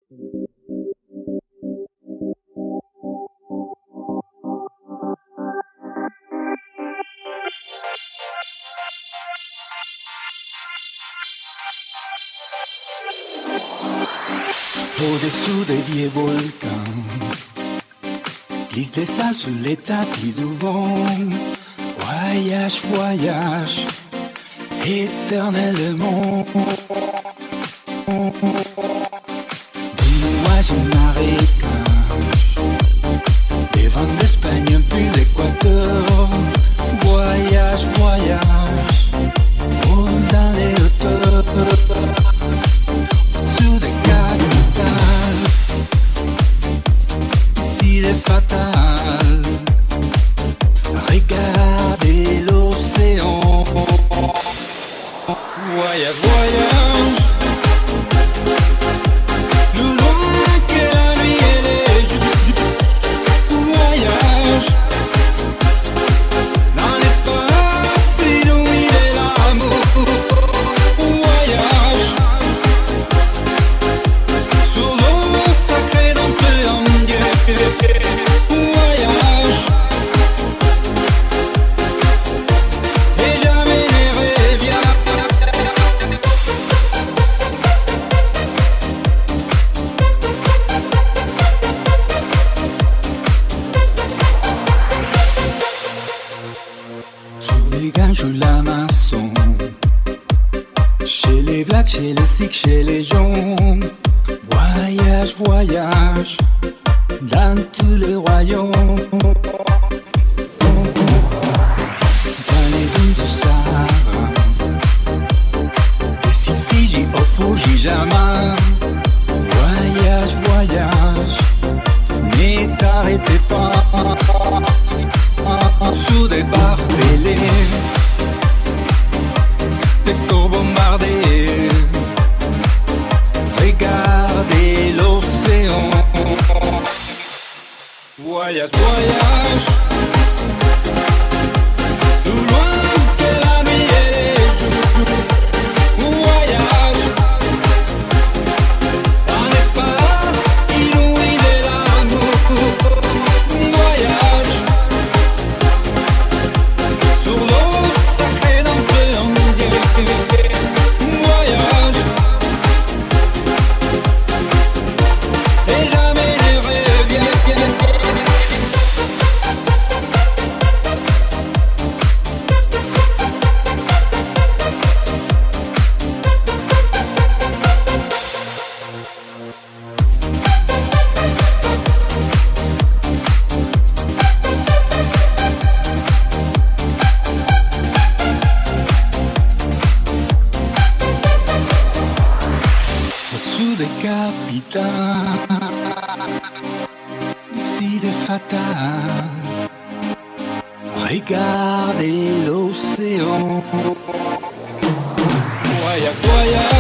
Au-dessous des vieux volcans, glisse des salles sous les tapis du vent. Voyage, voyage, éternellement. Du nuage au marécage, des vents d'Espagne puis l'Équateur. Voyage, voyage, oh, dans les hauteurs. Sur des capitales, ici est fatal. Regardez l'océan. Voyage, voyage, plus loin que la nuit et les jours. Voyage, dans l'espace inouï de l'amour. Voyage, sur l'eau sacrée d'un triangle. Voyage, et jamais ne revient. Sur les ganges ou l'Amazon, chez les blacks, chez les sikhs, chez les gens. Voyage, voyage, dans tous les royaumes. Dans les dunes du Sahara, des îles Fidji au Fujiyama. Voyage, voyage, ne t'arrêtez pas. Sous des barbelés, des corps bombardés. Regardez l'océan. Voyage, voyage, plus loin que la nuit et les jours. Voyage, dans l'espace inouï de l'amour. Voyage, sur l'eau sacrée d'un triangle. Voyage, et jamais ne revient. Au-dessous des capitales, ici des fatales. Regardez l'océan. Voyage, voyage.